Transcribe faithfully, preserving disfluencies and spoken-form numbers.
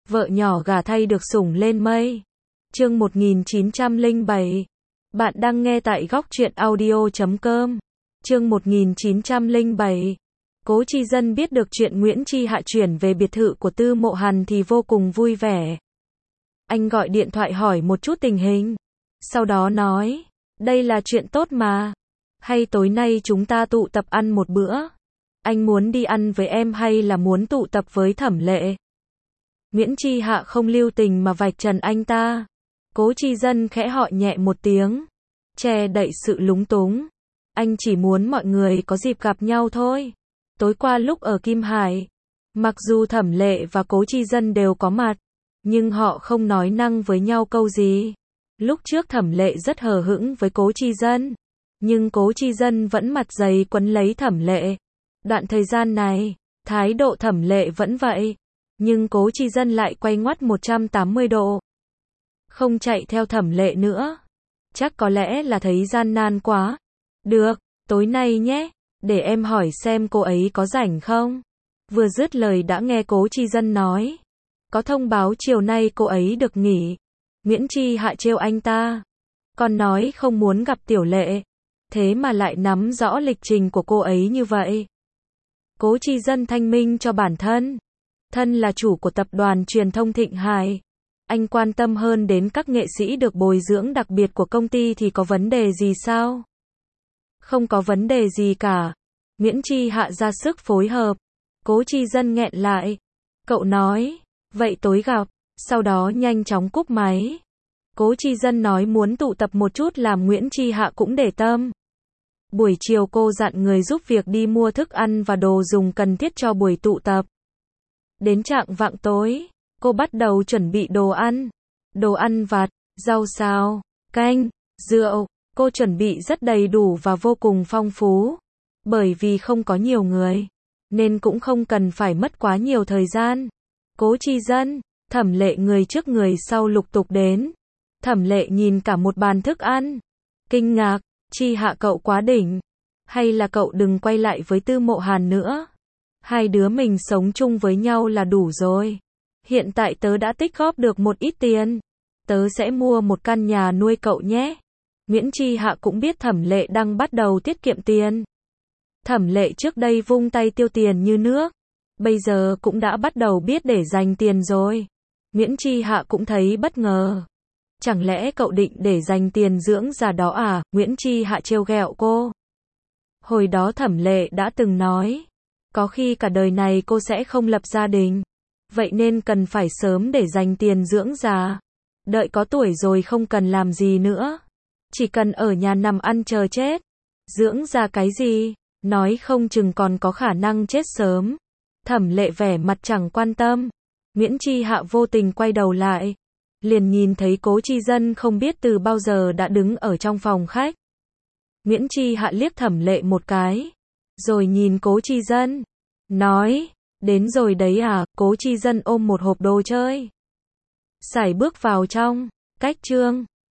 vợ nhỏ gả thay được sủng lên mây. Chương một nghìn chín trăm lẻ bảy. Bạn đang nghe tại góc truyện audio chấm com. Chương một nghìn chín trăm lẻ bảy. Cố Chi Dân biết được chuyện Nguyễn Chi Hạ chuyển về biệt thự của Tư Mộ Hàn thì vô cùng vui vẻ. Anh gọi điện thoại hỏi một chút tình hình. Sau đó nói, đây là chuyện tốt mà. Hay tối nay chúng ta tụ tập ăn một bữa? Anh muốn đi ăn với em hay là muốn tụ tập với Thẩm Lệ? Nguyễn Chi Hạ không lưu tình mà vạch trần anh ta. Cố Chi Dân khẽ hỏi nhẹ một tiếng, che đậy sự lúng túng. Anh chỉ muốn mọi người có dịp gặp nhau thôi. Tối qua lúc ở Kim Hải, mặc dù Thẩm Lệ và Cố Chi Dân đều có mặt, nhưng họ không nói năng với nhau câu gì. Lúc trước Thẩm Lệ rất hờ hững với Cố Chi Dân, nhưng Cố Chi Dân vẫn mặt dày quấn lấy Thẩm Lệ. Đoạn thời gian này, thái độ Thẩm Lệ vẫn vậy, nhưng Cố Chi Dân lại quay ngoắt một trăm tám mươi độ. Không chạy theo Thẩm Lệ nữa. Chắc có lẽ là thấy gian nan quá. Được, tối nay nhé, để em hỏi xem cô ấy có rảnh không? Vừa dứt lời đã nghe Cố Chi Dân nói, có thông báo chiều nay cô ấy được nghỉ. Nguyễn Chi Hạ trêu anh ta, còn nói không muốn gặp Tiểu Lệ, thế mà lại nắm rõ lịch trình của cô ấy như vậy. Cố Chi Dân thanh minh cho bản thân, thân là chủ của tập đoàn truyền thông Thịnh Hải, anh quan tâm hơn đến các nghệ sĩ được bồi dưỡng đặc biệt của công ty thì có vấn đề gì sao? Không có vấn đề gì cả. Nguyễn Chi Hạ ra sức phối hợp. Cố Chi Dân nghẹn lại. Cậu nói, vậy tối gặp, sau đó nhanh chóng cúp máy. Cố Chi Dân nói muốn tụ tập một chút làm Nguyễn Chi Hạ cũng để tâm. Buổi chiều cô dặn người giúp việc đi mua thức ăn và đồ dùng cần thiết cho buổi tụ tập. Đến chạng vạng tối, cô bắt đầu chuẩn bị đồ ăn. Đồ ăn vặt, rau xào, canh, rượu. Cô chuẩn bị rất đầy đủ và vô cùng phong phú. Bởi vì không có nhiều người, nên cũng không cần phải mất quá nhiều thời gian. Cố Chi Dân, Thẩm Lệ người trước người sau lục tục đến. Thẩm Lệ nhìn cả một bàn thức ăn. Kinh ngạc, Chi Hạ cậu quá đỉnh. Hay là cậu đừng quay lại với Tư Mộ Hàn nữa. Hai đứa mình sống chung với nhau là đủ rồi. Hiện tại tớ đã tích góp được một ít tiền. Tớ sẽ mua một căn nhà nuôi cậu nhé. Nguyễn Chi Hạ cũng biết Thẩm Lệ đang bắt đầu tiết kiệm tiền. Thẩm Lệ trước đây vung tay tiêu tiền như nước, bây giờ cũng đã bắt đầu biết để dành tiền rồi. Nguyễn Chi Hạ cũng thấy bất ngờ. Chẳng lẽ cậu định để dành tiền dưỡng già đó à? Nguyễn Chi Hạ trêu ghẹo cô. Hồi đó Thẩm Lệ đã từng nói, có khi cả đời này cô sẽ không lập gia đình. Vậy nên cần phải sớm để dành tiền dưỡng già. Đợi có tuổi rồi không cần làm gì nữa. Chỉ cần ở nhà nằm ăn chờ chết. Dưỡng già cái gì? Nói không chừng còn có khả năng chết sớm. Thẩm Lệ vẻ mặt chẳng quan tâm. Nguyễn Chi Hạ vô tình quay đầu lại, liền nhìn thấy Cố Chi Dân không biết từ bao giờ đã đứng ở trong phòng khách. Nguyễn Chi Hạ liếc Thẩm Lệ một cái, rồi nhìn Cố Chi Dân, nói, đến rồi đấy à? Cố Chi Dân ôm một hộp đồ chơi, sải bước vào trong. Cách chương